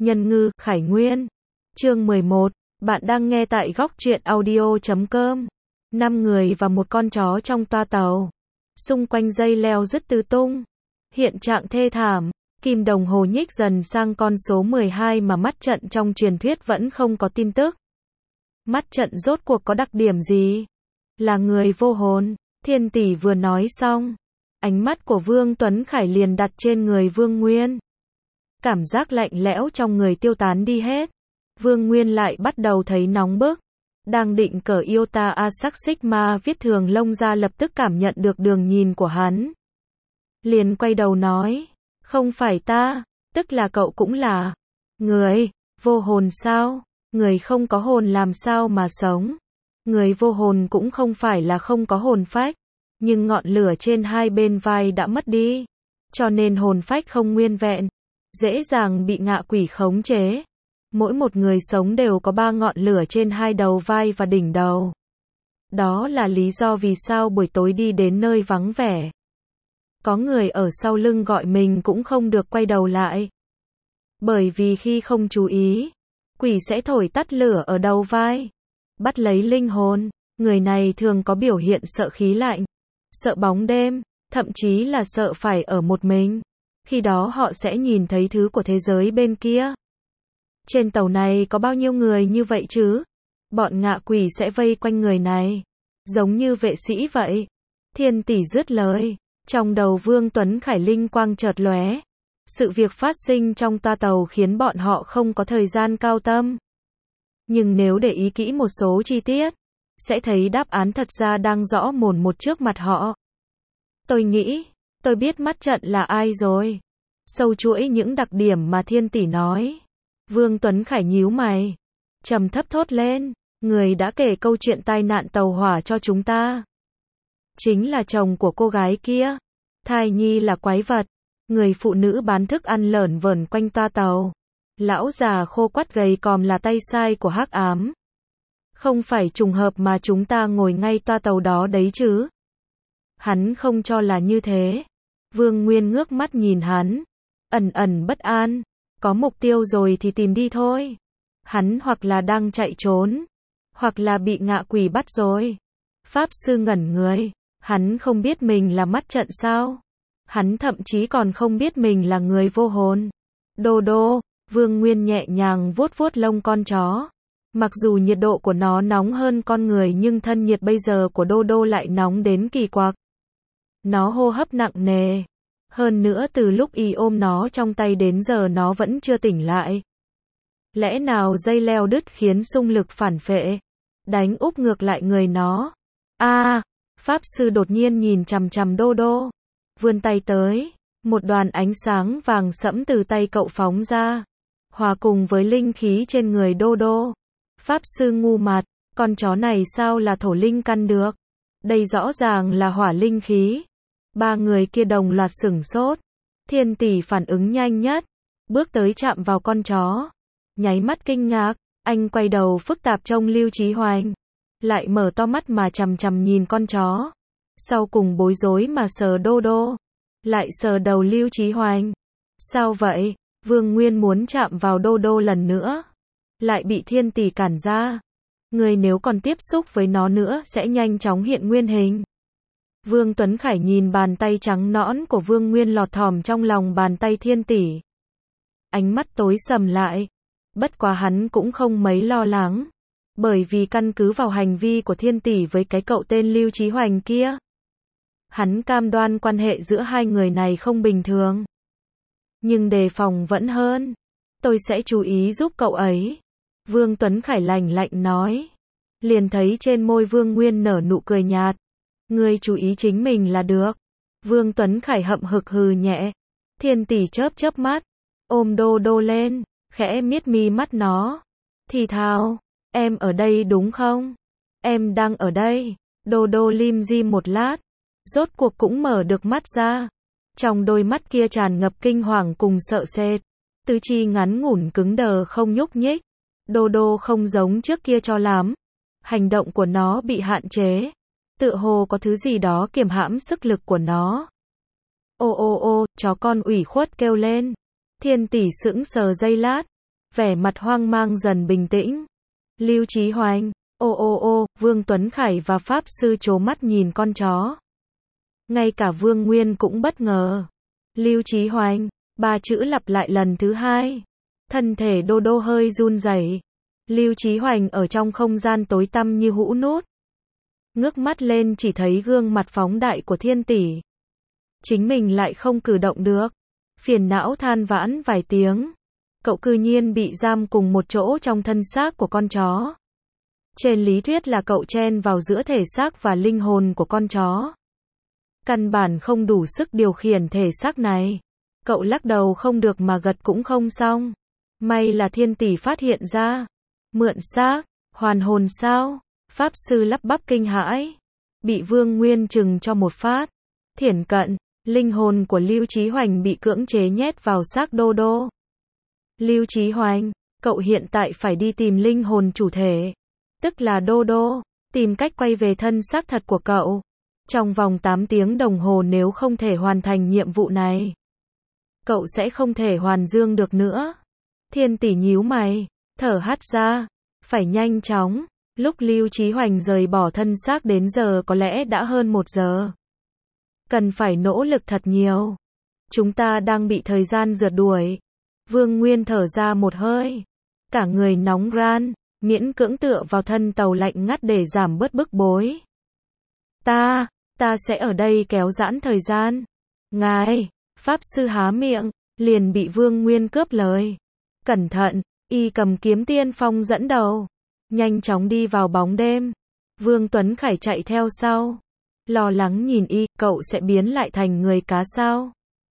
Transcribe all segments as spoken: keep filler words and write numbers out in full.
Nhân ngư, Khải Nguyên. Chương mười một. Bạn đang nghe tại góc truyện audio chấm com. Năm người và một con chó trong toa tàu. Xung quanh dây leo dứt tứ tung. Hiện trạng thê thảm. Kim đồng hồ nhích dần sang con số mười hai mà mắt trận trong truyền thuyết vẫn không có tin tức. Mắt trận rốt cuộc có đặc điểm gì? Là người vô hồn. Thiên tỷ vừa nói xong, ánh mắt của Vương Tuấn Khải liền đặt trên người Vương Nguyên. Cảm giác lạnh lẽo trong người tiêu tán đi hết. Vương Nguyên lại bắt đầu thấy nóng bức. Đang định cởi Iota Asac Sigma viết thường lông ra lập tức cảm nhận được đường nhìn của hắn. Liền quay đầu nói, không phải ta, tức là cậu cũng là người vô hồn sao? Người không có hồn làm sao mà sống? Người vô hồn cũng không phải là không có hồn phách, nhưng ngọn lửa trên hai bên vai đã mất đi, cho nên hồn phách không nguyên vẹn, dễ dàng bị ngạ quỷ khống chế. Mỗi một người sống đều có ba ngọn lửa trên hai đầu vai và đỉnh đầu. Đó là lý do vì sao buổi tối đi đến nơi vắng vẻ, có người ở sau lưng gọi mình cũng không được quay đầu lại. Bởi vì khi không chú ý, quỷ sẽ thổi tắt lửa ở đầu vai, bắt lấy linh hồn. Người này thường có biểu hiện sợ khí lạnh, sợ bóng đêm, thậm chí là sợ phải ở một mình. Khi đó họ sẽ nhìn thấy thứ của thế giới bên kia. Trên tàu này có bao nhiêu người như vậy chứ? Bọn ngạ quỷ sẽ vây quanh người này, giống như vệ sĩ vậy. Thiên tỷ dứt lời, trong đầu Vương Tuấn Khải linh quang chợt lóe. Sự việc phát sinh trong toa tàu khiến bọn họ không có thời gian cao tâm. Nhưng nếu để ý kỹ một số chi tiết, sẽ thấy đáp án thật ra đang rõ mồn một trước mặt họ. Tôi nghĩ, tôi biết mắt trận là ai rồi. Sâu chuỗi những đặc điểm mà thiên tỷ nói. Vương Tuấn Khải nhíu mày, trầm thấp thốt lên, người đã kể câu chuyện tai nạn tàu hỏa cho chúng ta chính là chồng của cô gái kia. Thai nhi là quái vật. Người phụ nữ bán thức ăn lởn vởn quanh toa tàu. Lão già khô quắt gầy còm là tay sai của hắc ám. Không phải trùng hợp mà chúng ta ngồi ngay toa tàu đó đấy chứ? Hắn không cho là như thế. Vương Nguyên ngước mắt nhìn hắn, ẩn ẩn bất an. Có mục tiêu rồi thì tìm đi thôi. Hắn hoặc là đang chạy trốn, hoặc là bị ngạ quỷ bắt rồi. Pháp sư ngẩn người. Hắn không biết mình là mắt trận sao? Hắn thậm chí còn không biết mình là người vô hồn. Đô đô, Vương Nguyên nhẹ nhàng vuốt vuốt lông con chó. Mặc dù nhiệt độ của nó nóng hơn con người nhưng thân nhiệt bây giờ của Đô đô lại nóng đến kỳ quặc. Nó hô hấp nặng nề. Hơn nữa từ lúc y ôm nó trong tay đến giờ nó vẫn chưa tỉnh lại. Lẽ nào dây leo đứt khiến xung lực phản phệ đánh úp ngược lại người nó? A, à, Pháp sư đột nhiên nhìn chằm chằm Đô đô, vươn tay tới, một đoàn ánh sáng vàng sẫm từ tay cậu phóng ra, hòa cùng với linh khí trên người Đô đô. Pháp sư ngu mặt, con chó này sao là thổ linh căn được? Đây rõ ràng là hỏa linh khí. Ba người kia đồng loạt sửng sốt. Thiên tỷ phản ứng nhanh nhất, bước tới chạm vào con chó. Nháy mắt kinh ngạc, anh quay đầu phức tạp trông Lưu Chí Hoành, lại mở to mắt mà chằm chằm nhìn con chó. Sau cùng bối rối mà sờ Đô đô, lại sờ đầu Lưu Chí Hoành. Sao vậy? Vương Nguyên muốn chạm vào Đô đô lần nữa, lại bị thiên tỷ cản ra. Người nếu còn tiếp xúc với nó nữa sẽ nhanh chóng hiện nguyên hình. Vương Tuấn Khải nhìn bàn tay trắng nõn của Vương Nguyên lọt thỏm trong lòng bàn tay thiên tỷ. Ánh mắt tối sầm lại. Bất quá hắn cũng không mấy lo lắng. Bởi vì căn cứ vào hành vi của thiên tỷ với cái cậu tên Lưu Chí Hoành kia, hắn cam đoan quan hệ giữa hai người này không bình thường. Nhưng đề phòng vẫn hơn. Tôi sẽ chú ý giúp cậu ấy. Vương Tuấn Khải lạnh lạnh nói. Liền thấy trên môi Vương Nguyên nở nụ cười nhạt. Ngươi chú ý chính mình là được. Vương Tuấn Khải hậm hực hừ nhẹ. Thiên tỷ chớp chớp mắt, ôm Đô đô lên, khẽ miết mi mắt nó. Thì thào, em ở đây đúng không? Em đang ở đây. Đô đô lim dim một lát, rốt cuộc cũng mở được mắt ra. Trong đôi mắt kia tràn ngập kinh hoàng cùng sợ sệt. Tứ chi ngắn ngủn cứng đờ không nhúc nhích. Đô đô không giống trước kia cho lắm. Hành động của nó bị hạn chế. Tựa hồ có thứ gì đó kiềm hãm sức lực của nó. Ô ô ô, chó con ủy khuất kêu lên. Thiên tỷ sững sờ giây lát, vẻ mặt hoang mang dần bình tĩnh. Lưu Chí Hoành, ô ô ô, Vương Tuấn Khải và Pháp Sư trố mắt nhìn con chó. Ngay cả Vương Nguyên cũng bất ngờ. Lưu Chí Hoành, ba chữ lặp lại lần thứ hai. Thân thể Đô Đô hơi run rẩy. Lưu Chí Hoành ở trong không gian tối tăm như hũ nút. Ngước mắt lên chỉ thấy gương mặt phóng đại của Thiên Tỷ. Chính mình lại không cử động được. Phiền não than vãn vài tiếng. Cậu cư nhiên bị giam cùng một chỗ trong thân xác của con chó. Trên lý thuyết là cậu chen vào giữa thể xác và linh hồn của con chó. Căn bản không đủ sức điều khiển thể xác này. Cậu lắc đầu không được mà gật cũng không xong. May là Thiên Tỷ phát hiện ra. Mượn xác, hoàn hồn sao? Pháp Sư lắp bắp kinh hãi. Bị Vương Nguyên trừng cho một phát. Thiển cận, linh hồn của Lưu Chí Hoành bị cưỡng chế nhét vào xác Đô Đô. Lưu Chí Hoành, cậu hiện tại phải đi tìm linh hồn chủ thể. Tức là Đô Đô. Tìm cách quay về thân xác thật của cậu. Trong vòng tám tiếng đồng hồ nếu không thể hoàn thành nhiệm vụ này. Cậu sẽ không thể hoàn dương được nữa. Thiên Tỷ nhíu mày. Thở hắt ra. Phải nhanh chóng. Lúc Lưu Chí Hoành rời bỏ thân xác đến giờ có lẽ đã hơn một giờ. Cần phải nỗ lực thật nhiều. Chúng ta đang bị thời gian rượt đuổi. Vương Nguyên thở ra một hơi. Cả người nóng ran, miễn cưỡng tựa vào thân tàu lạnh ngắt để giảm bớt bức bối. Ta, ta sẽ ở đây kéo giãn thời gian. Ngài, Pháp Sư há miệng, liền bị Vương Nguyên cướp lời. Cẩn thận, y cầm kiếm tiên phong dẫn đầu. Nhanh chóng đi vào bóng đêm. Vương Tuấn Khải chạy theo sau. Lo lắng nhìn y, cậu sẽ biến lại thành người cá sao?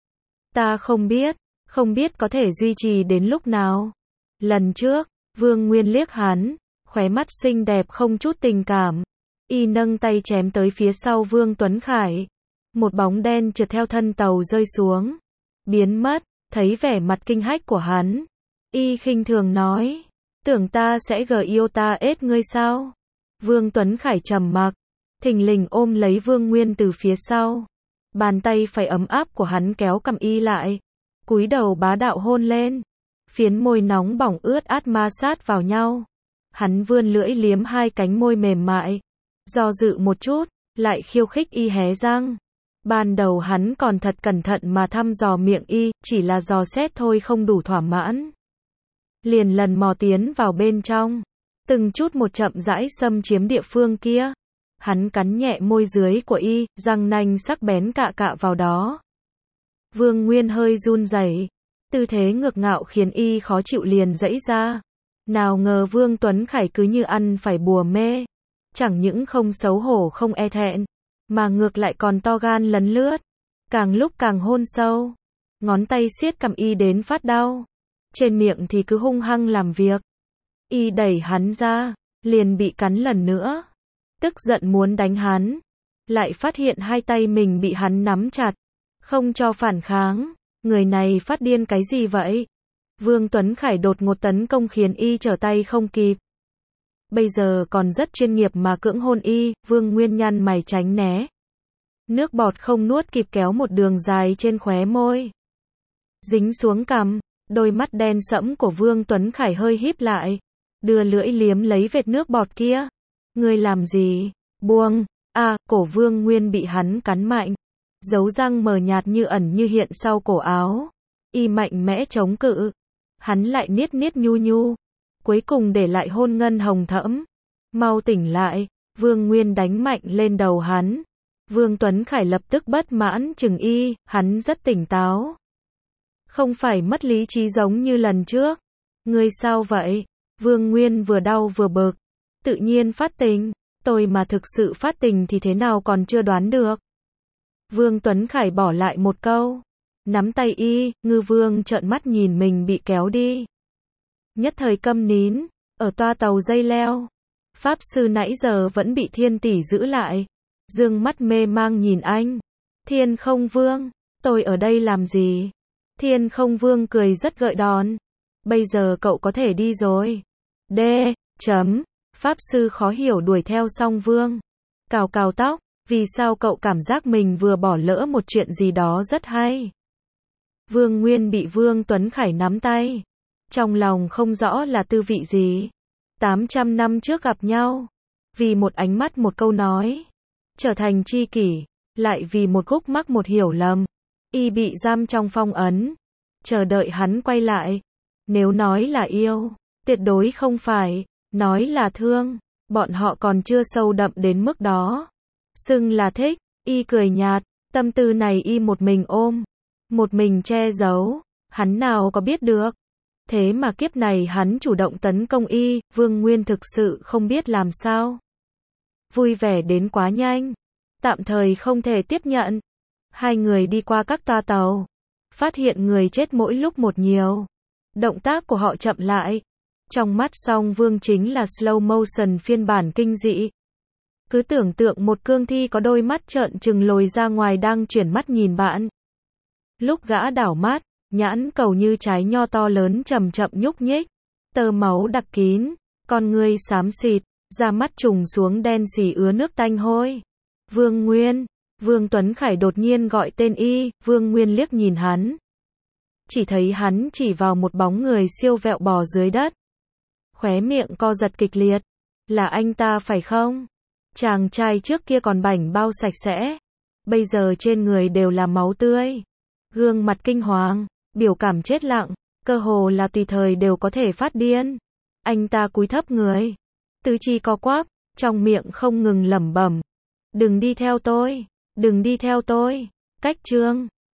Ta không biết, không biết có thể duy trì đến lúc nào. Lần trước, Vương Nguyên liếc hắn, khóe mắt xinh đẹp không chút tình cảm. Y nâng tay chém tới phía sau Vương Tuấn Khải. Một bóng đen trượt theo thân tàu rơi xuống. Biến mất, thấy vẻ mặt kinh hách của hắn. Y khinh thường nói. Tưởng ta sẽ gờ yêu ta ết ngươi sao? Vương Tuấn Khải trầm mặc. Thình lình ôm lấy Vương Nguyên từ phía sau. Bàn tay phải ấm áp của hắn kéo cầm y lại. Cúi đầu bá đạo hôn lên. Phiến môi nóng bỏng ướt át ma sát vào nhau. Hắn vươn lưỡi liếm hai cánh môi mềm mại. Do dự một chút, lại khiêu khích y hé răng. Ban đầu hắn còn thật cẩn thận mà thăm dò miệng y, chỉ là dò xét thôi không đủ thỏa mãn. Liền lần mò tiến vào bên trong. Từng chút một chậm rãi xâm chiếm địa phương kia. Hắn cắn nhẹ môi dưới của y, răng nanh sắc bén cạ cạ vào đó. Vương Nguyên hơi run rẩy. Tư thế ngược ngạo khiến y khó chịu liền giãy ra. Nào ngờ Vương Tuấn Khải cứ như ăn phải bùa mê. Chẳng những không xấu hổ không e thẹn, mà ngược lại còn to gan lấn lướt. Càng lúc càng hôn sâu. Ngón tay siết cầm y đến phát đau. Trên miệng thì cứ hung hăng làm việc. Y đẩy hắn ra, liền bị cắn lần nữa. Tức giận muốn đánh hắn. Lại phát hiện hai tay mình bị hắn nắm chặt. Không cho phản kháng. Người này phát điên cái gì vậy? Vương Tuấn Khải đột ngột tấn công khiến y trở tay không kịp. Bây giờ còn rất chuyên nghiệp mà cưỡng hôn y, Vương Nguyên nhăn mày tránh né. Nước bọt không nuốt kịp kéo một đường dài trên khóe môi. Dính xuống cằm, đôi mắt đen sẫm của Vương Tuấn Khải hơi híp lại. Đưa lưỡi liếm lấy vệt nước bọt kia. Ngươi làm gì? Buông! À, cổ Vương Nguyên bị hắn cắn mạnh. Dấu răng mờ nhạt như ẩn như hiện sau cổ áo. Y mạnh mẽ chống cự. Hắn lại niết niết nhu nhu. Cuối cùng để lại hôn ngân hồng thẫm. Mau tỉnh lại. Vương Nguyên đánh mạnh lên đầu hắn. Vương Tuấn Khải lập tức bất mãn chừng y. Hắn rất tỉnh táo. Không phải mất lý trí giống như lần trước. Ngươi sao vậy? Vương Nguyên vừa đau vừa bực. Tự nhiên phát tình. Tôi mà thực sự phát tình thì thế nào còn chưa đoán được. Vương Tuấn Khải bỏ lại một câu. Nắm tay y, Ngư Vương trợn mắt nhìn mình bị kéo đi. Nhất thời câm nín, ở toa tàu dây leo. Pháp Sư nãy giờ vẫn bị Thiên Tỷ giữ lại. Dương mắt mê mang nhìn anh. Thiên Không Vương, tôi ở đây làm gì? Thiên Không Vương cười rất gợi đòn. Bây giờ cậu có thể đi rồi. D. Chấm. Pháp Sư khó hiểu đuổi theo Song Vương. Cào cào tóc, vì sao cậu cảm giác mình vừa bỏ lỡ một chuyện gì đó rất hay? Vương Nguyên bị Vương Tuấn Khải nắm tay. Trong lòng không rõ là tư vị gì. tám trăm năm trước gặp nhau. Vì một ánh mắt một câu nói. Trở thành tri kỷ. Lại vì một khúc mắc một hiểu lầm. Y bị giam trong phong ấn. Chờ đợi hắn quay lại. Nếu nói là yêu. Tuyệt đối không phải. Nói là thương. Bọn họ còn chưa sâu đậm đến mức đó. Xưng là thích. Y cười nhạt. Tâm tư này Y một mình ôm. Một mình che giấu. Hắn nào có biết được. Thế mà kiếp này hắn chủ động tấn công Y. Vương Nguyên thực sự không biết làm sao. Vui vẻ đến quá nhanh. Tạm thời không thể tiếp nhận. Hai người đi qua các toa tàu. Phát hiện người chết mỗi lúc một nhiều. Động tác của họ chậm lại. Trong mắt Song Vương chính là slow motion phiên bản kinh dị. Cứ tưởng tượng một cương thi có đôi mắt trợn trừng lồi ra ngoài đang chuyển mắt nhìn bạn. Lúc gã đảo mắt, nhãn cầu như trái nho to lớn chậm chậm nhúc nhích. Tơ máu đặc kín, con ngươi xám xịt, da mắt trùng xuống đen xì ứa nước tanh hôi. Vương Nguyên, Vương Tuấn Khải đột nhiên gọi tên Y, Vương Nguyên liếc nhìn hắn. Chỉ thấy hắn chỉ vào một bóng người siêu vẹo bò dưới đất. Khóe miệng co giật kịch liệt. Là anh ta phải không? Chàng trai trước kia còn bảnh bao sạch sẽ. Bây giờ trên người đều là máu tươi. Gương mặt kinh hoàng, biểu cảm chết lặng, cơ hồ là tùy thời đều có thể phát điên. Anh ta cúi thấp người. Tứ chi co quắp, trong miệng không ngừng lẩm bẩm. Đừng đi theo tôi, đừng đi theo tôi. Cách chương